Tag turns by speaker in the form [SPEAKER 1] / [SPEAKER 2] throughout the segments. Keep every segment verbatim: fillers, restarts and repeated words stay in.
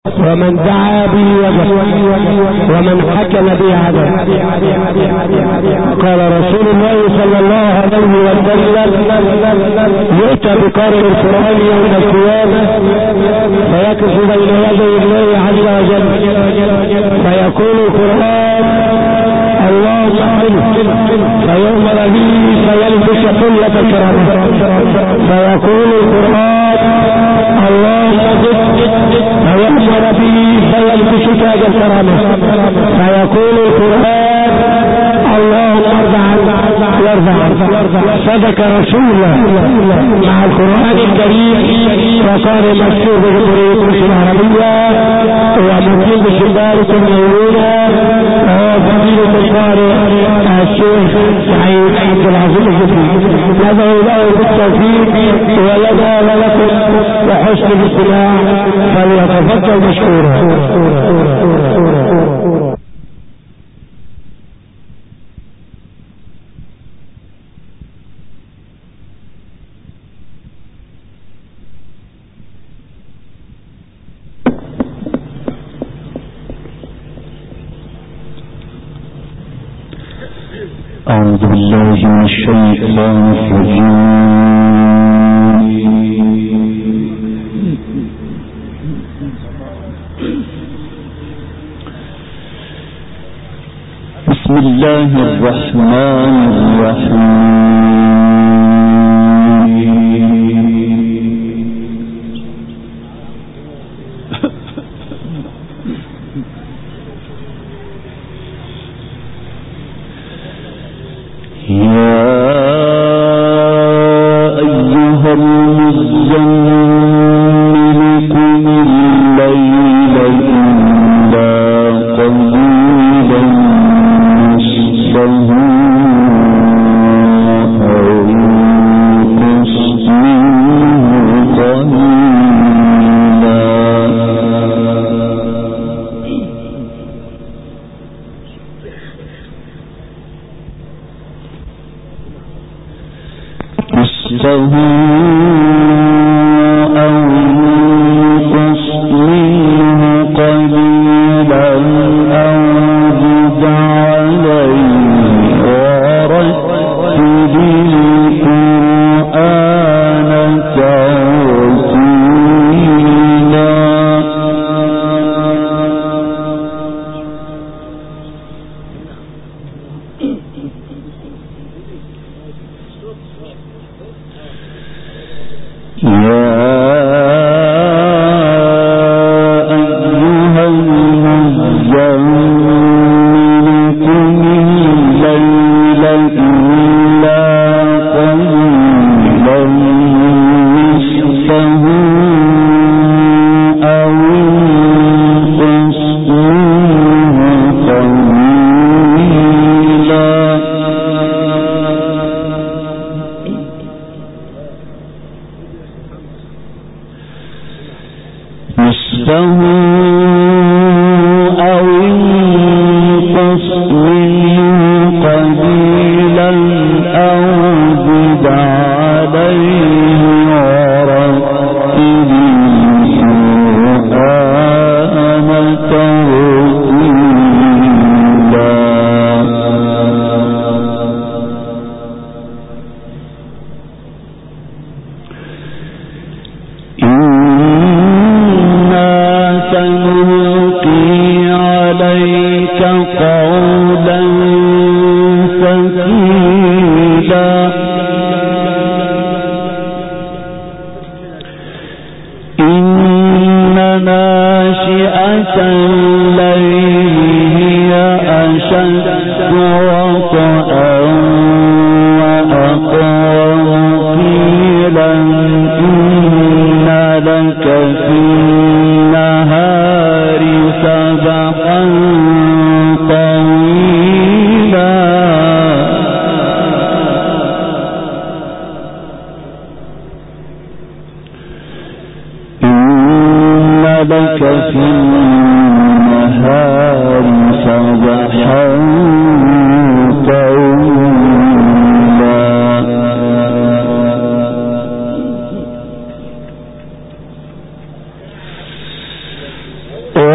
[SPEAKER 1] ومن دعا به وجب ومن حكم به عدل. قال رسول الله صلى الله عليه وسلم يؤتى بقارئ القرآن يوم القيامة فيقف بين يدي الله عز وجل فيقول القرآن اللهم احفظه فيؤمر به فيلبس حلة كرامة فيقول القرآن اللهم زد فيؤمر به فيلبس تاج الكرامة فيقول القرآن اللهم ارضع وارضع. صدق رسول الله مع القرآن الكريم وقال مكتوب بطريق مسلم العربية ومكتوب بشبارك المولونة وهو فضيلة القارئ الشيخ سعيد عبد العزيز الجديد. ندعو له بالتوفيق ولنا ولكم وحسن الاستماع فليتفضل مشكورا.
[SPEAKER 2] أعوذ بالله من الشيطان الرجيم. بسم الله الرحمن الرحيم.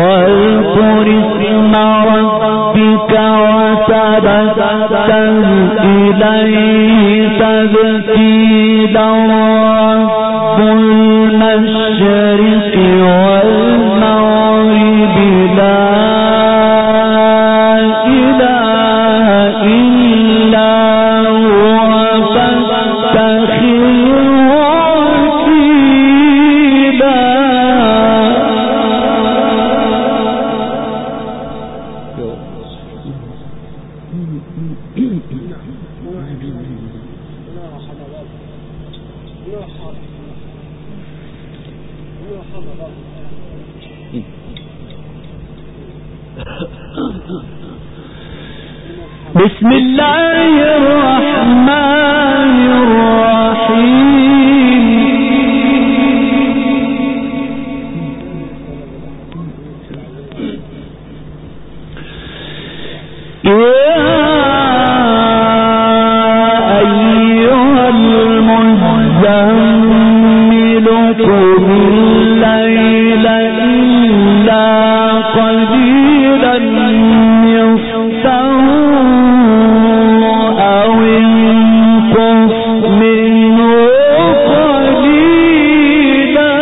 [SPEAKER 3] واذكر اسم ربك وتبتل إليه تبتيلا رب المشرق والمغرب لا إله إلا هو فاتخذه وكيلا. بسم الله الرحمن الرحيم. يا أيها المزمل قم الليل إلا قليلا نصفه أو انقص منه قليلا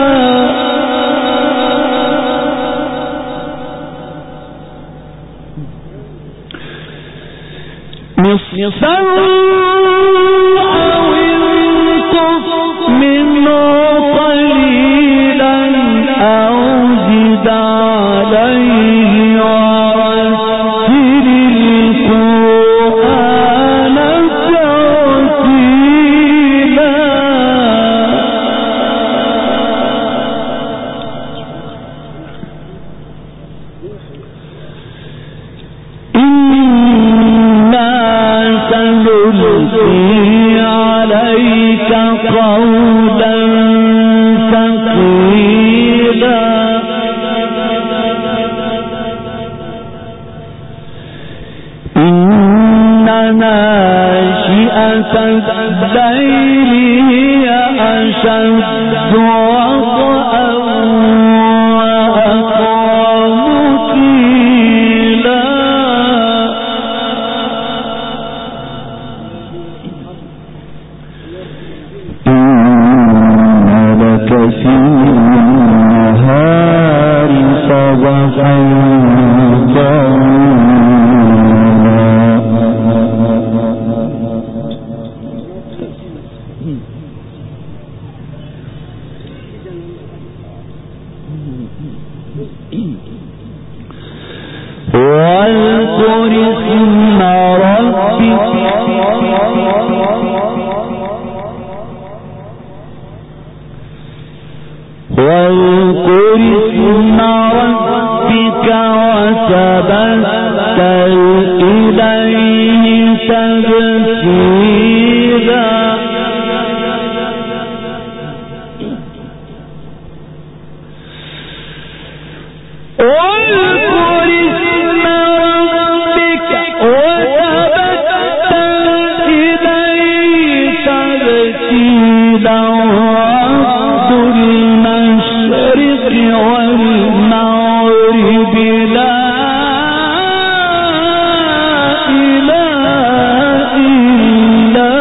[SPEAKER 3] نصفه أو انقص منه قليلا أو زد عليه ورتل القرآن ترتيلا. إنا سنلقي عليك قولا ثقيلا. إن ناشئة الليل هي أشد وطئا وأقوم قيلا. إن لك في النهار سبحا طويلا. واذكر اسم ربك واذكر اسم ربك وتبتل إليه تبتيلا. والمغرب لا إله إلا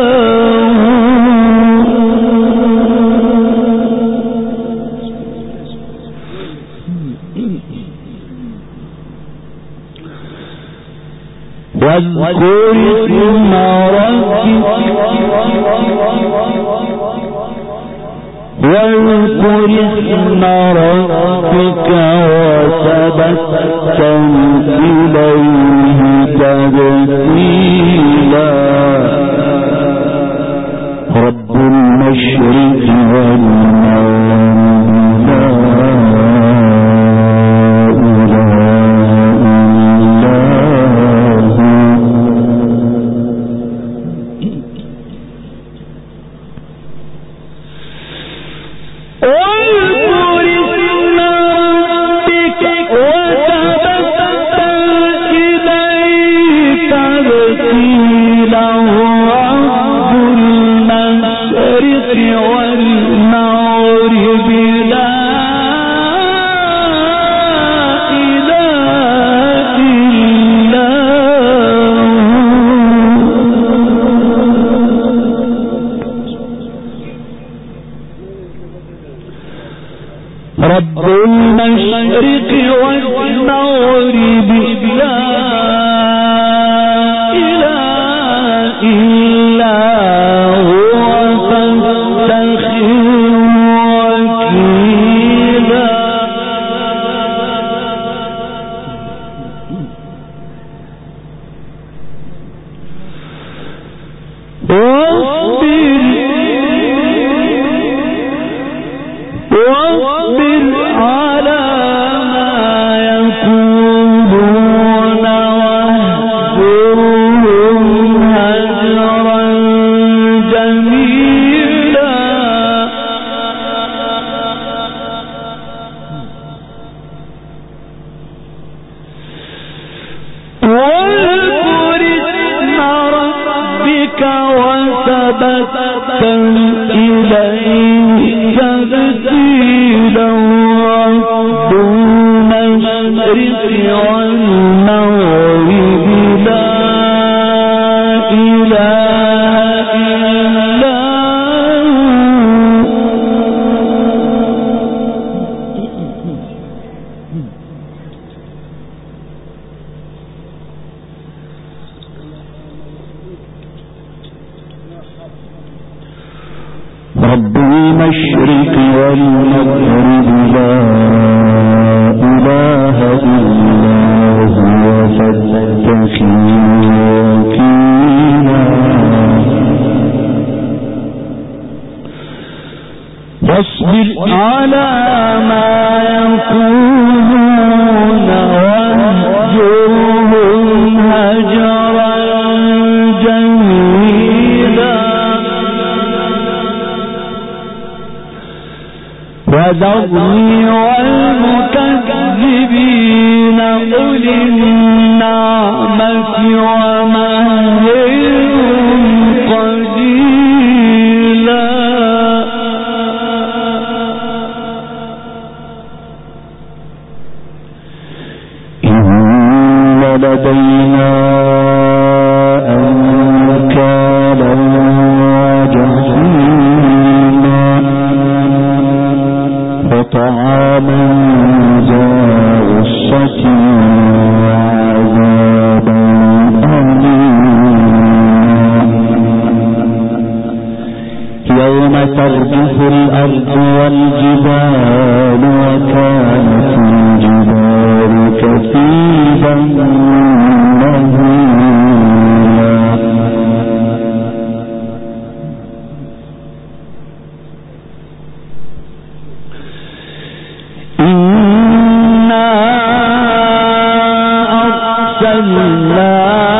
[SPEAKER 3] هو. واذكر اسم ربك واذكر اسم ربك وتبتل إليه تبتيلا. رب المشرق والمغرب لا إله إلا هو. المشرق والمغرب لا إله إلا هو فاتخذه وكيلا. واصبر على ما يقولون واهجرهم هجرا جميلا. واذكر اسم ربك وتبتل إليه تبتيلا رب المشرق والمغرب لا إله إلا رب المشرق والمغرب لا إله إلا هو فاتخذه وكيلا. واصبر على ما يقولون واهجرهم هجرا جميلا. وذرني والمكذبين أولي النعمة ومهلهم قليلا. إن لدينا أنكالا وجحيما وطعاما ذا غصة وعذابا أليما. يوم ترجف الأرض والجبال وكانت الجبال كثيبا مهيلا. إنا أرسلنا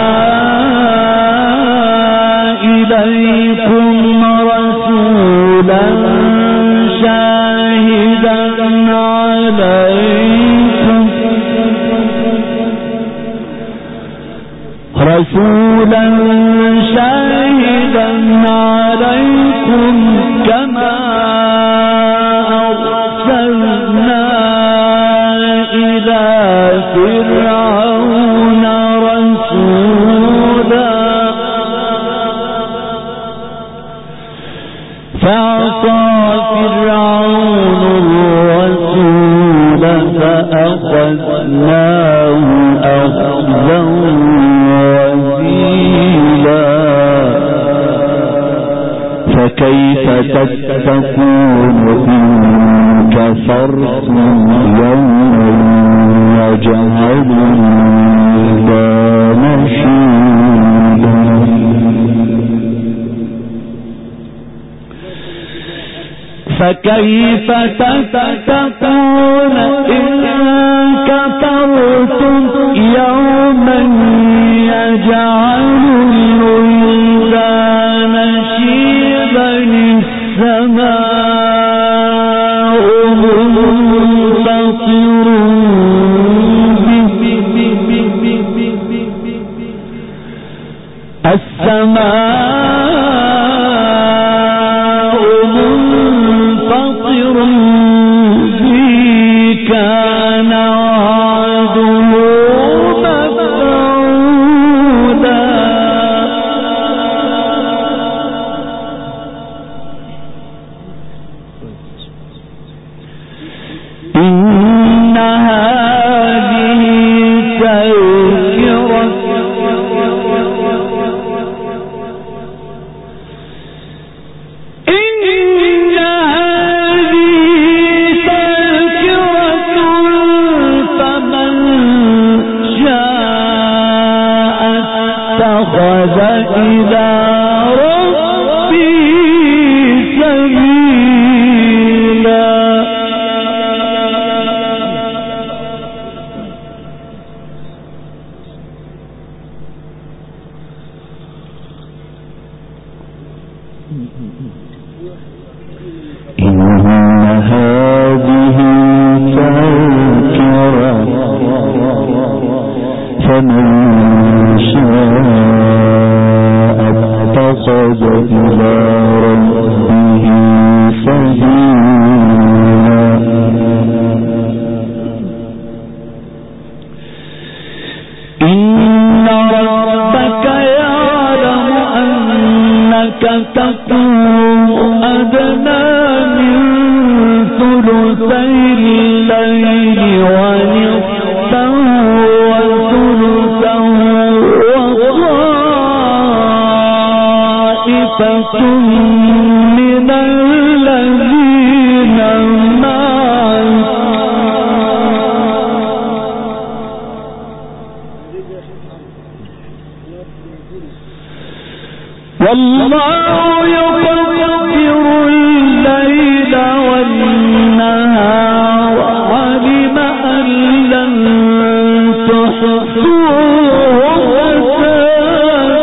[SPEAKER 3] إليكم رسولا شاهدا عليكم رسولا شاهدا عليكم كما أرسلنا إلى فرعون رسولا فعصى فرعون الرسول فأخذناه أخذا وبيلا. فكيف تتقون إن كفرتم يوما يجعل الولدان شيبا. فكيف تتقون إن كفرتم يوما يجعل الولدان شيبا. السماء منفطر السماء منفطر به كان وعده مفعولا. إن واتخذ إلى ربه سبيلا
[SPEAKER 2] إن هذه تذكرة فمن شاء اتخذ إلى ربه سبيلا
[SPEAKER 3] إن ربك يعلم أنك تقوم أدنى من ثلثي الليل ونصفه وثلثه وطائفة من الذين معك والله يقدر الليل والنهار علم أن لن تحصوه فتاب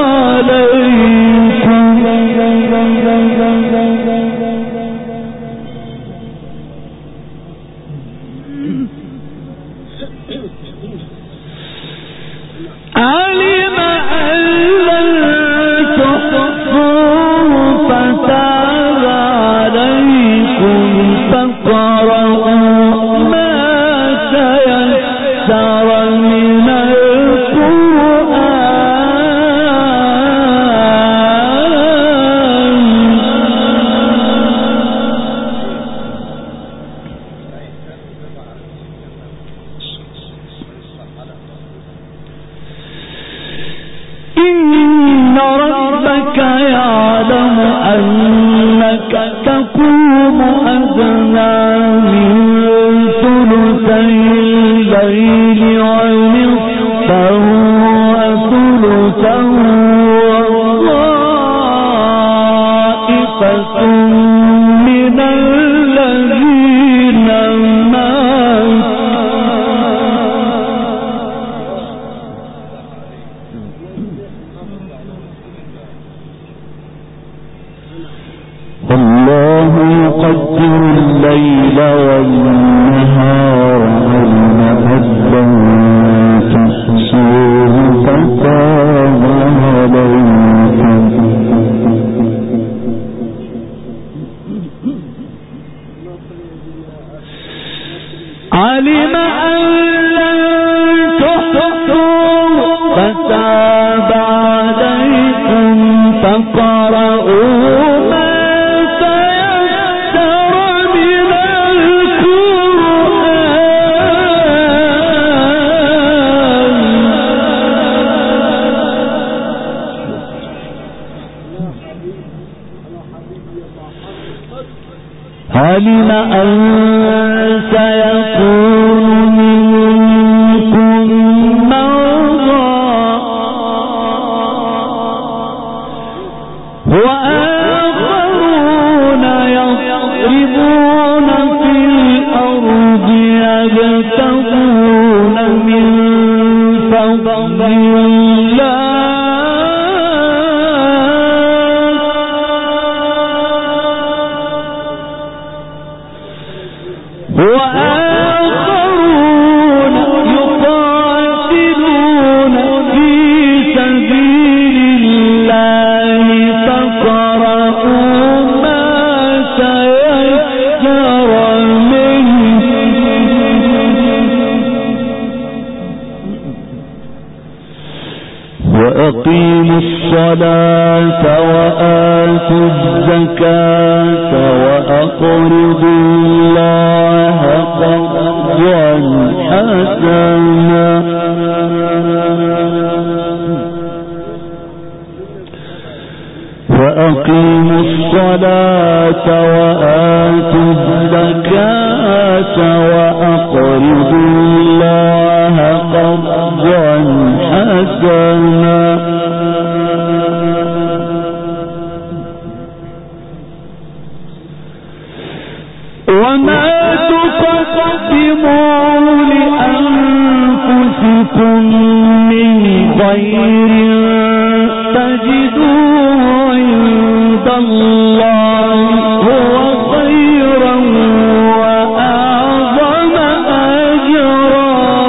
[SPEAKER 3] عليكم علم أن لن فتاب عليكم فاقرؤوا ما تيسر من القرآن إن ربك يعلم أنك تقوم أدنى من ثلثي الليل ونصفه وثلثه وطائفة من الذين معك
[SPEAKER 2] الله يقدر الليل والنهار علم أن لن تحصوه فتاب عليكم
[SPEAKER 3] علم أن لن تحصوه فتاب عليكم فاقرؤوا ما تيسر من القرآن علم أن سيكون منكم مرضى وآخرون يضربون في الأرض يبتغون من فضل الله وآخرون يقاتلون في سبيل الله فاقرؤوا ما تيسر منه وأقيموا الصلاة وآتوا الزكاة وأقرضوا الله قرضا حسنا وأقيموا الصلاة وآتوا الزكاة وأقرضوا الله قرضا حسنا آتيكم من خير تجدوه عند الله هو خيرا وأعظم أجرا.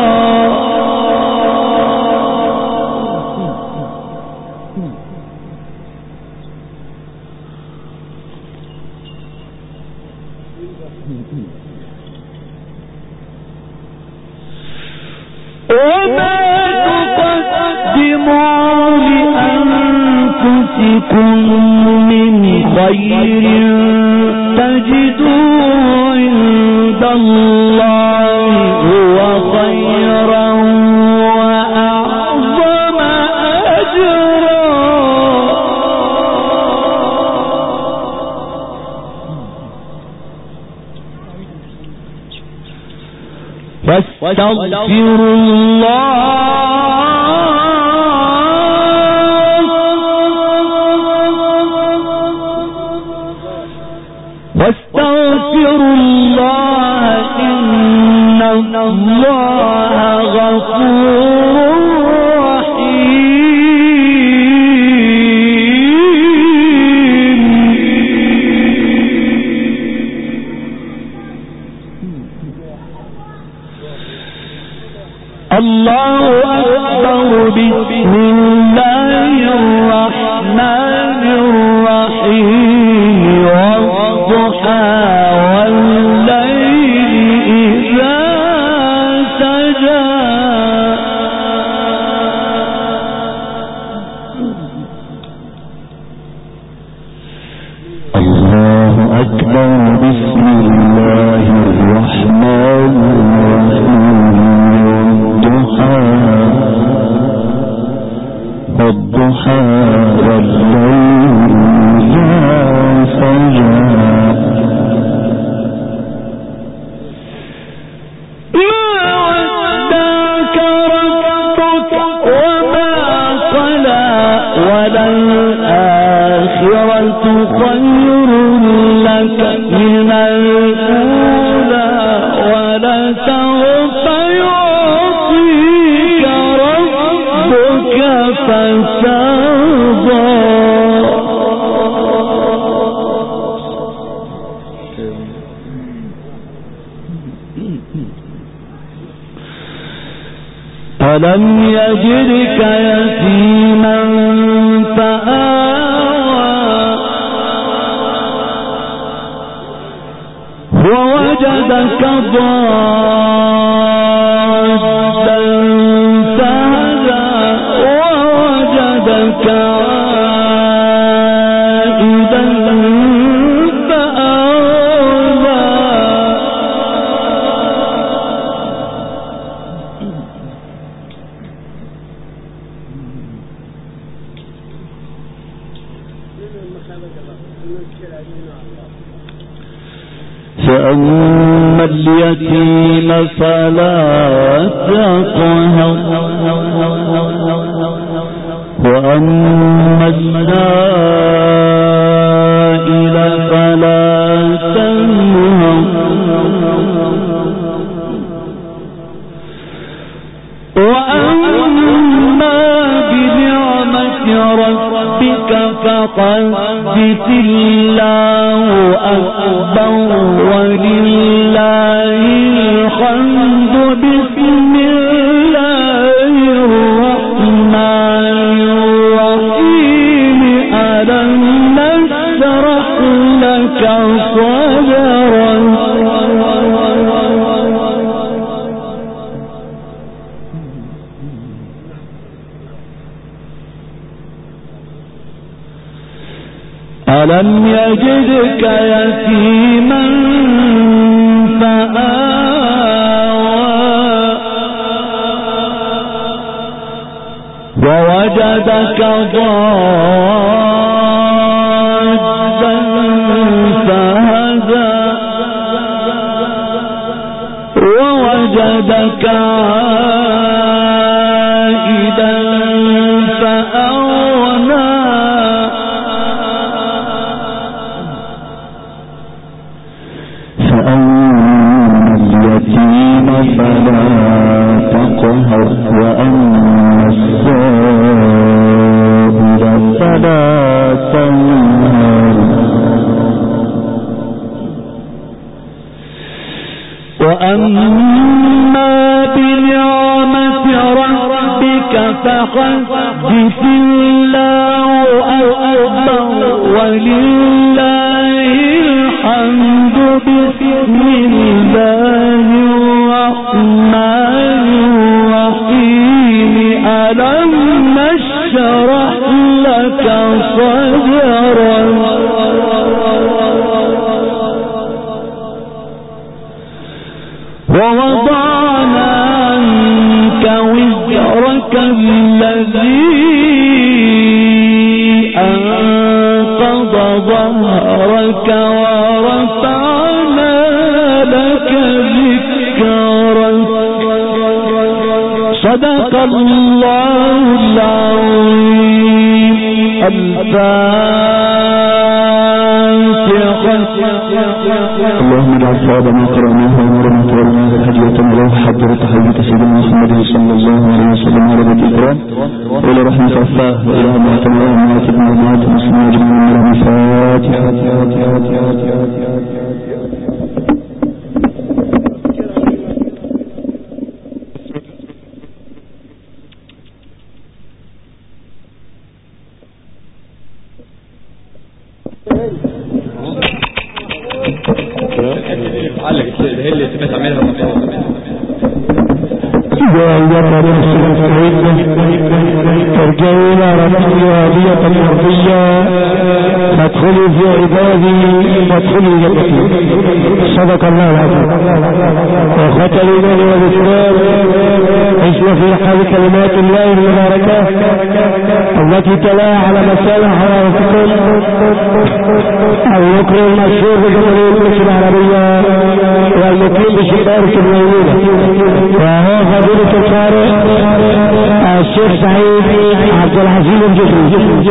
[SPEAKER 3] وما تقدموا لأنفسكم من خير تجدوه عند الله هو خيرا وأعظم أجرا. واستغفروا الله واستغفروا الله إن الله غفور رحيم. الله أكبر. بسم الله الرحمن الرحيم. والضحى والليل إذا سجى.
[SPEAKER 2] الله أكبر. بسم الله الرحمن الرحيم. والضحى والليل إذا سجى.
[SPEAKER 3] ما ودعك ربك وما قلى وللآخرة خير لك من الأولى ولسوف يعطيك ربك فترضى. ألم يجدك يتيما فآوى ووجدك ضالا فهدى ووجدك عائلا فأغنى. فأما اليتيم فلا تقهر وأما السائل فلا تنهر وأما بنعمة ربك فحدث. الله أكبر ولله الحمد. بسم الله الرحمن الرحيم. ألم نشرح لك صدرك. ألم يجدك يتيما فآوى ووجدك ضالا فهدى ووجدك عائلا فأغنى
[SPEAKER 2] فأما اليتيم فلا قهر وأما السائل فلا تنهر
[SPEAKER 3] وأما بنعمة ربك فحدث الله أكبر ولله الحمد بسم الله الرحمن الرحيم ألم نشرح لك صدرك ووضعنا عنك وزرك الذي أنقض ظهرك ورفعنا لك ذكرك صدق الله العظيم. الفاتحة.
[SPEAKER 2] اللهم اجعل ثواب ما قرأناه ونور ما تولناه هدية روح حضر تحية سيدنا محمد صلى الله عليه وسلم على بيت الإكرام وإلى رحمة الله وإلى أمواتنا وأمواتنا وأموات المسلمين أجمعين من الفاتحة.
[SPEAKER 1] ترجعوا إلى ربي هادية مرضية فادخلوا في عبادي وادخلوا جنتي. صدق الله العظيم. وأخوة الإيمان والإسلام، اسم في حال كلمات الله المباركات التي تلا على مسائل حرارتكم الذكر المشهور بجمهورية مصر العربية والمقيم بشقارة المولودة، وهو فضيلة القارئ الشيخ سعيد عبد العزيز الجفري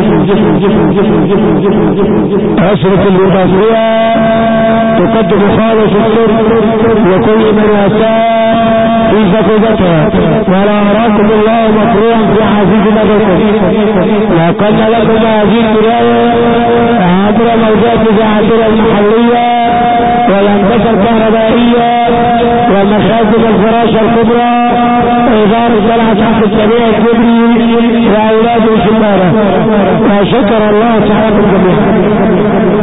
[SPEAKER 1] أسرة الإضافية تقدم خالص السر وكل من يساء في فقدتها ولا أراكم الله مكروها في عزيز نبيكم. لقد لكم هذه البداية عبر موجات زعاتر المحلية والهندسة الكهربائية ومخازن الفراشة الكبرى وإدارة طلعت حق السبيع الكبري وأولاد الشمارة. وشكر الله تعالى جميعا.